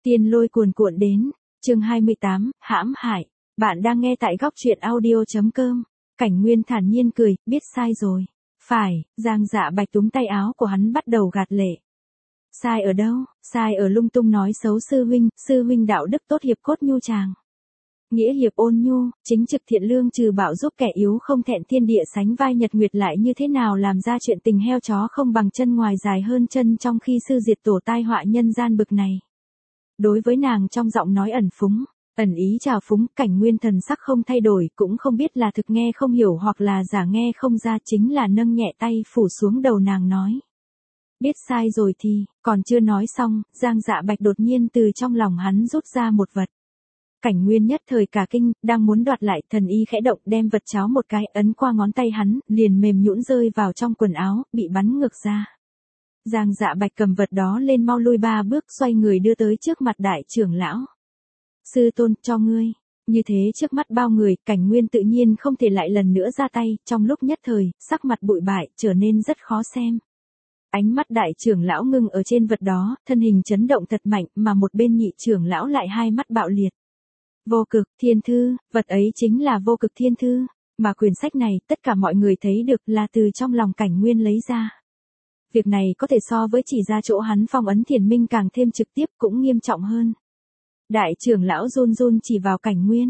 Tiên lôi cuồn cuộn đến, chương 28, hãm hại. Bạn đang nghe tại góc truyện audio.com. Cảnh Nguyên thản nhiên cười, biết sai rồi. Phải, Giang Dạ Bạch túm tay áo của hắn bắt đầu gạt lệ. Sai ở đâu? Sai ở lung tung nói xấu sư huynh đạo đức tốt hiệp cốt nhu chàng. Nghĩa hiệp ôn nhu, chính trực thiện lương trừ bạo giúp kẻ yếu không thẹn thiên địa sánh vai nhật nguyệt lại như thế nào làm ra chuyện tình heo chó không bằng chân ngoài dài hơn chân trong khi sư diệt tổ tai họa nhân gian bực này. Đối với nàng trong giọng nói ẩn phúng, ẩn ý trào phúng, Cảnh Nguyên thần sắc không thay đổi, cũng không biết là thực nghe không hiểu hoặc là giả nghe không ra, chính là nâng nhẹ tay phủ xuống đầu nàng nói. Biết sai rồi thì, còn chưa nói xong, Giang Dạ Bạch đột nhiên từ trong lòng hắn rút ra một vật. Cảnh Nguyên nhất thời cả kinh, đang muốn đoạt lại, thần y khẽ động đem vật cháo một cái ấn qua ngón tay hắn, liền mềm nhũn rơi vào trong quần áo, bị bắn ngược ra. Giang Dạ Bạch cầm vật đó lên mau lui 3 bước xoay người đưa tới trước mặt đại trưởng lão. Sư tôn, cho ngươi. Như thế trước mắt bao người, Cảnh Nguyên tự nhiên không thể lại lần nữa ra tay, trong lúc nhất thời, sắc mặt bụi bại, trở nên rất khó xem. Ánh mắt đại trưởng lão ngưng ở trên vật đó, thân hình chấn động thật mạnh, mà một bên nhị trưởng lão lại hai mắt bạo liệt. Vô cực thiên thư, vật ấy chính là vô cực thiên thư, mà quyển sách này tất cả mọi người thấy được là từ trong lòng Cảnh Nguyên lấy ra. Việc này có thể so với chỉ ra chỗ hắn phong ấn thiền minh càng thêm trực tiếp, cũng nghiêm trọng hơn. Đại trưởng lão run run chỉ vào Cảnh Nguyên,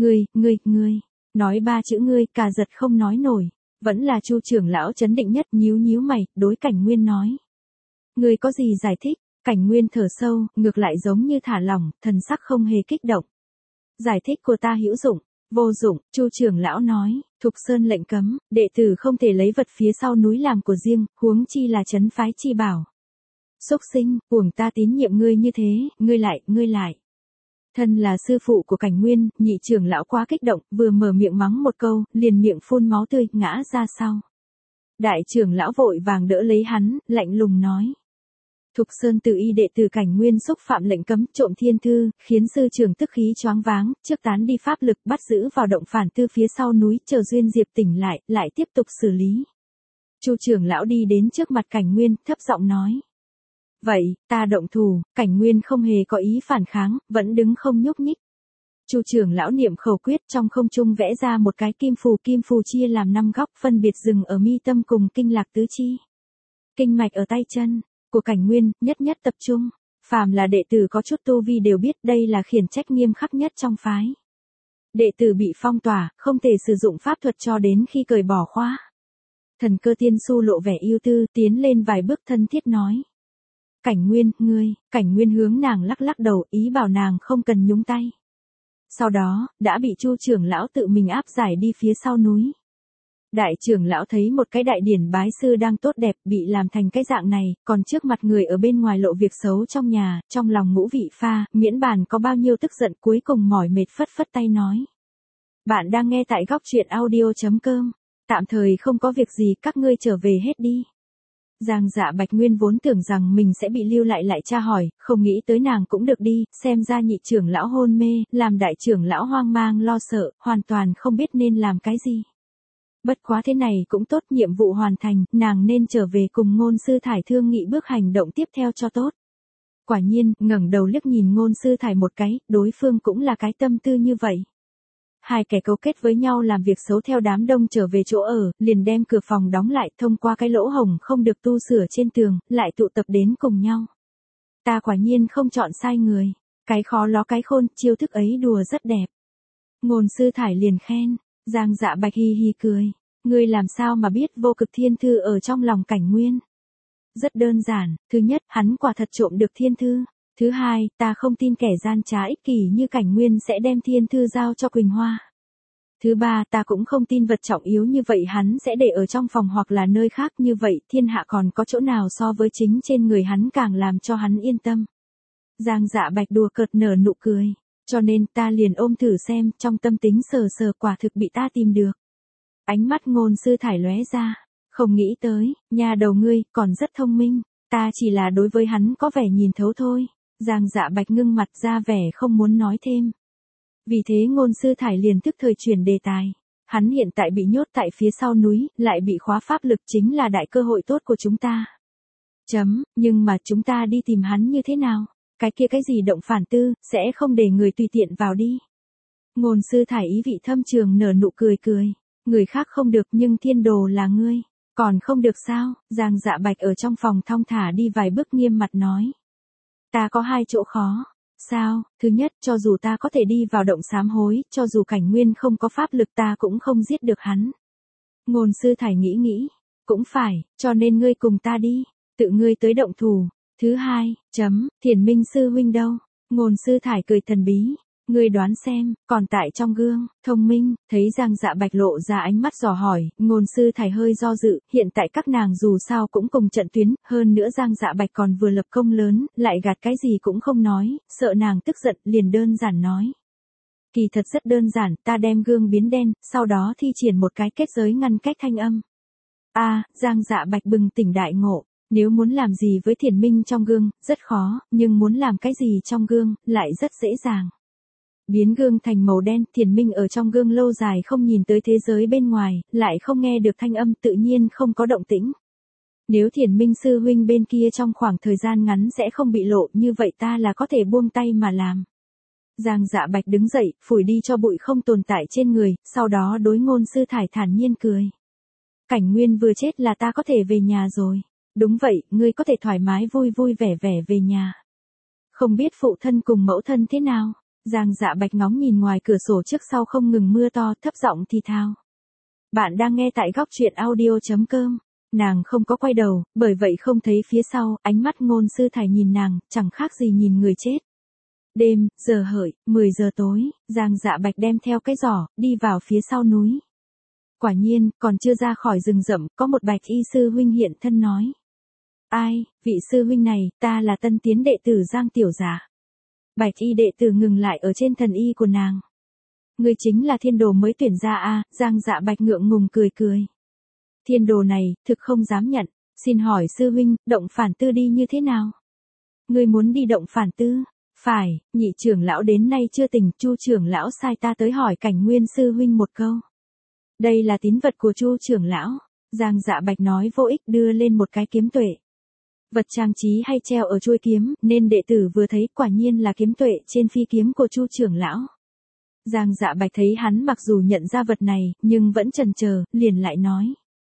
ngươi, nói 3 chữ ngươi cả giật không nói nổi, vẫn là Chu trưởng lão chấn định nhất nhíu mày, đối Cảnh Nguyên nói. Ngươi có gì giải thích? Cảnh Nguyên thở sâu, ngược lại giống như thả lỏng, thần sắc không hề kích động. Giải thích của ta hữu dụng, vô dụng, Chu trưởng lão nói, Thục Sơn lệnh cấm, đệ tử không thể lấy vật phía sau núi làm của riêng, huống chi là trấn phái chi bảo. Xúc sinh, uổng ta tín nhiệm ngươi như thế, ngươi lại. Thân là sư phụ của Cảnh Nguyên, nhị trưởng lão quá kích động, vừa mở miệng mắng một câu, liền miệng phun máu tươi, ngã ra sau. Đại trưởng lão vội vàng đỡ lấy hắn, lạnh lùng nói. Thục Sơn tự y đệ tử Cảnh Nguyên xúc phạm lệnh cấm trộm thiên thư, khiến sư trưởng tức khí choáng váng, trước tán đi pháp lực bắt giữ vào động phản tư phía sau núi, chờ duyên diệp tỉnh lại tiếp tục xử lý. Chu trưởng lão đi đến trước mặt Cảnh Nguyên, thấp giọng nói. Vậy, ta động thủ, Cảnh Nguyên không hề có ý phản kháng, vẫn đứng không nhúc nhích. Chu trưởng lão niệm khẩu quyết trong không trung vẽ ra một cái kim phù chia làm 5 góc phân biệt dừng ở mi tâm cùng kinh lạc tứ chi. Kinh mạch ở tay chân của Cảnh Nguyên, nhất tập trung. Phàm là đệ tử có chút tu vi đều biết đây là khiển trách nghiêm khắc nhất trong phái. Đệ tử bị phong tỏa, không thể sử dụng pháp thuật cho đến khi cởi bỏ khóa. Thần Cơ Tiên Su lộ vẻ yêu tư, tiến lên vài bước thân thiết nói. Cảnh Nguyên, ngươi, Cảnh Nguyên hướng nàng lắc đầu, ý bảo nàng không cần nhúng tay. Sau đó, đã bị Chu trưởng lão tự mình áp giải đi phía sau núi. Đại trưởng lão thấy một cái đại điển bái sư đang tốt đẹp bị làm thành cái dạng này, còn trước mặt người ở bên ngoài lộ việc xấu trong nhà, trong lòng ngũ vị pha, miễn bàn có bao nhiêu tức giận, cuối cùng mỏi mệt phất tay nói. Bạn đang nghe tại góc truyện audio.com, tạm thời không có việc gì, các ngươi trở về hết đi. Giang Dạ Bạch nguyên vốn tưởng rằng mình sẽ bị lưu lại tra hỏi, không nghĩ tới nàng cũng được đi, xem ra nhị trưởng lão hôn mê, làm đại trưởng lão hoang mang lo sợ, hoàn toàn không biết nên làm cái gì. Bất quá thế này cũng tốt, nhiệm vụ hoàn thành, nàng nên trở về cùng Ngôn Sư Thải thương nghị bước hành động tiếp theo cho tốt. Quả nhiên, ngẩng đầu liếc nhìn Ngôn Sư Thải một cái, đối phương cũng là cái tâm tư như vậy. Hai kẻ cấu kết với nhau làm việc xấu theo đám đông trở về chỗ ở, liền đem cửa phòng đóng lại, thông qua cái lỗ hổng không được tu sửa trên tường, lại tụ tập đến cùng nhau. Ta quả nhiên không chọn sai người, cái khó ló cái khôn, chiêu thức ấy đùa rất đẹp. Ngôn Sư Thải liền khen, Giang Dạ Bạch hi cười, ngươi làm sao mà biết vô cực thiên thư ở trong lòng Cảnh Nguyên? Rất đơn giản, thứ nhất, hắn quả thật trộm được thiên thư. Thứ hai, ta không tin kẻ gian trá ích kỷ như Cảnh Nguyên sẽ đem thiên thư giao cho Quỳnh Hoa. Thứ ba, ta cũng không tin vật trọng yếu như vậy hắn sẽ để ở trong phòng hoặc là nơi khác, như vậy thiên hạ còn có chỗ nào so với chính trên người hắn càng làm cho hắn yên tâm. Giang Dạ Bạch đùa cợt nở nụ cười, cho nên ta liền ôm thử xem, trong tâm tính sờ quả thực bị ta tìm được. Ánh mắt Ngôn Sư Thải lóe ra, không nghĩ tới, nhà đầu ngươi còn rất thông minh, ta chỉ là đối với hắn có vẻ nhìn thấu thôi. Giang Dạ Bạch ngưng mặt ra vẻ không muốn nói thêm. Vì thế Ngôn Sư Thải liền tức thời chuyển đề tài. Hắn hiện tại bị nhốt tại phía sau núi, lại bị khóa pháp lực, chính là đại cơ hội tốt của chúng ta. Nhưng mà chúng ta đi tìm hắn như thế nào? Cái kia cái gì động phản tư, sẽ không để người tùy tiện vào đi. Ngôn sư thải ý vị thâm trường nở nụ cười cười. Người khác không được nhưng thiên đồ là ngươi. Còn không được sao, Giang Dạ Bạch ở trong phòng thong thả đi vài bước nghiêm mặt nói. Ta có hai chỗ khó. Sao, thứ nhất, cho dù ta có thể đi vào động sám hối, cho dù Cảnh Nguyên không có pháp lực ta cũng không giết được hắn. Ngôn sư thải nghĩ. Cũng phải, cho nên ngươi cùng ta đi. Tự ngươi tới động thủ. Thứ hai, Thiền Minh sư huynh đâu? Ngôn sư thải cười thần bí. Ngươi đoán xem, còn tại trong gương, thông minh, thấy Giang Dạ Bạch lộ ra ánh mắt dò hỏi, ngôn sư thải hơi do dự, hiện tại các nàng dù sao cũng cùng trận tuyến, hơn nữa Giang Dạ Bạch còn vừa lập công lớn, lại gạt cái gì cũng không nói, sợ nàng tức giận, liền đơn giản nói. Kỳ thật rất đơn giản, ta đem gương biến đen, sau đó thi triển một cái kết giới ngăn cách thanh âm. Giang Dạ Bạch bừng tỉnh đại ngộ. Nếu muốn làm gì với Thiền Minh trong gương, rất khó, nhưng muốn làm cái gì trong gương, lại rất dễ dàng. Biến gương thành màu đen, Thiền Minh ở trong gương lâu dài không nhìn tới thế giới bên ngoài, lại không nghe được thanh âm tự nhiên không có động tĩnh. Nếu Thiền Minh sư huynh bên kia trong khoảng thời gian ngắn sẽ không bị lộ như vậy ta là có thể buông tay mà làm. Giang Dạ Bạch đứng dậy, phủi đi cho bụi không tồn tại trên người, sau đó đối ngôn sư thải thản nhiên cười. Cảnh Nguyên vừa chết là ta có thể về nhà rồi. Đúng vậy, ngươi có thể thoải mái vui vui vẻ vẻ về nhà. Không biết phụ thân cùng mẫu thân thế nào? Giang Dạ Bạch ngóng nhìn ngoài cửa sổ trước sau không ngừng mưa to, thấp giọng thì thào. Bạn đang nghe tại góc truyện audio.com. Nàng không có quay đầu, bởi vậy không thấy phía sau, ánh mắt ngôn sư thải nhìn nàng, chẳng khác gì nhìn người chết. Đêm, giờ hợi, 10 giờ tối, Giang Dạ Bạch đem theo cái giỏ, đi vào phía sau núi. Quả nhiên, còn chưa ra khỏi rừng rậm, có một bạch y sư huynh hiện thân nói. Ai, vị sư huynh này, ta là tân tiến đệ tử Giang tiểu giả. Bạch y đệ tử ngừng lại ở trên thần y của nàng. Người chính là thiên đồ mới tuyển ra Giang Dạ Bạch ngượng ngùng cười cười. Thiên đồ này, thực không dám nhận, xin hỏi sư huynh, động phản tư đi như thế nào? Ngươi muốn đi động phản tư? Phải, nhị trưởng lão đến nay chưa tỉnh, Chu trưởng lão sai ta tới hỏi Cảnh Nguyên sư huynh một câu. Đây là tín vật của Chu trưởng lão. Giang Dạ Bạch nói vô ích đưa lên một cái kiếm tuệ. Vật trang trí hay treo ở chuôi kiếm, nên đệ tử vừa thấy quả nhiên là kiếm tuệ trên phi kiếm của Chu trưởng lão. Giang Dạ Bạch thấy hắn mặc dù nhận ra vật này, nhưng vẫn chần chờ, liền lại nói.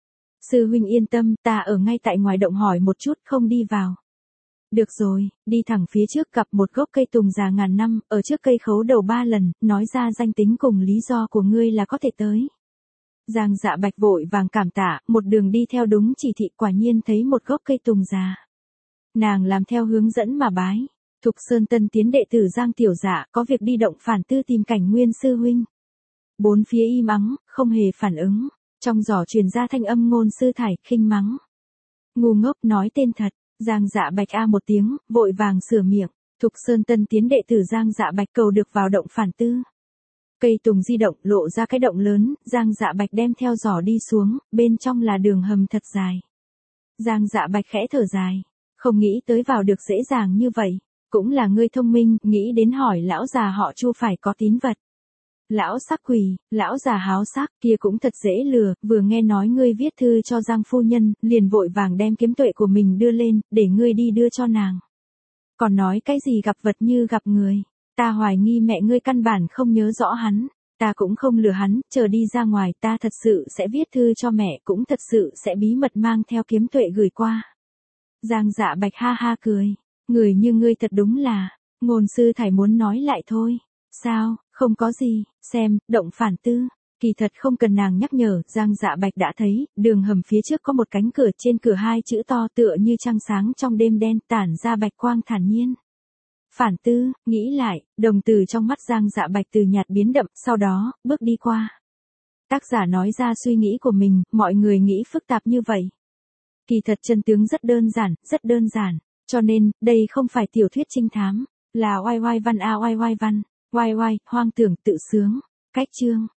Sư huynh yên tâm, ta ở ngay tại ngoài động hỏi một chút không đi vào. Được rồi, đi thẳng phía trước gặp một gốc cây tùng già ngàn năm, ở trước cây khấu đầu 3 lần, nói ra danh tính cùng lý do của ngươi là có thể tới. Giang Dạ Bạch vội vàng cảm tạ, một đường đi theo đúng chỉ thị quả nhiên thấy một gốc cây tùng già. Nàng làm theo hướng dẫn mà bái. Thục Sơn tân tiến đệ tử Giang tiểu dạ có việc đi động phản tư tìm Cảnh Nguyên sư huynh. Bốn phía im ắng, không hề phản ứng. Trong giỏ truyền ra thanh âm ngôn sư thải, khinh mắng. Ngu ngốc nói tên thật. Giang Dạ Bạch một tiếng, vội vàng sửa miệng. Thục Sơn tân tiến đệ tử Giang Dạ Bạch cầu được vào động phản tư. Cây tùng di động lộ ra cái động lớn, Giang Dạ Bạch đem theo giỏ đi xuống, bên trong là đường hầm thật dài. Giang Dạ Bạch khẽ thở dài. Không nghĩ tới vào được dễ dàng như vậy. Cũng là ngươi thông minh, nghĩ đến hỏi lão già họ Chu phải có tín vật. Lão sắc quỷ, lão già háo sắc kia cũng thật dễ lừa, vừa nghe nói ngươi viết thư cho Giang phu nhân, liền vội vàng đem kiếm tuệ của mình đưa lên, để ngươi đi đưa cho nàng. Còn nói cái gì gặp vật như gặp người, ta hoài nghi mẹ ngươi căn bản không nhớ rõ hắn, ta cũng không lừa hắn, chờ đi ra ngoài ta thật sự sẽ viết thư cho mẹ, cũng thật sự sẽ bí mật mang theo kiếm tuệ gửi qua. Giang Dạ Bạch ha ha cười, người như ngươi thật đúng là, ngôn sư thải muốn nói lại thôi. Sao, không có gì, xem, động phản tư. Kỳ thật không cần nàng nhắc nhở, Giang Dạ Bạch đã thấy, đường hầm phía trước có một cánh cửa, trên cửa 2 chữ to tựa như trăng sáng trong đêm đen, tản ra bạch quang thản nhiên. Phản tư, nghĩ lại, đồng từ trong mắt Giang Dạ Bạch từ nhạt biến đậm, sau đó, bước đi qua. Tác giả nói ra suy nghĩ của mình, mọi người nghĩ phức tạp như vậy. Kỳ thật chân tướng rất đơn giản, cho nên, đây không phải tiểu thuyết trinh thám, là oai oai văn oai oai văn. Oai oai, hoang tưởng tự sướng. Cách chương.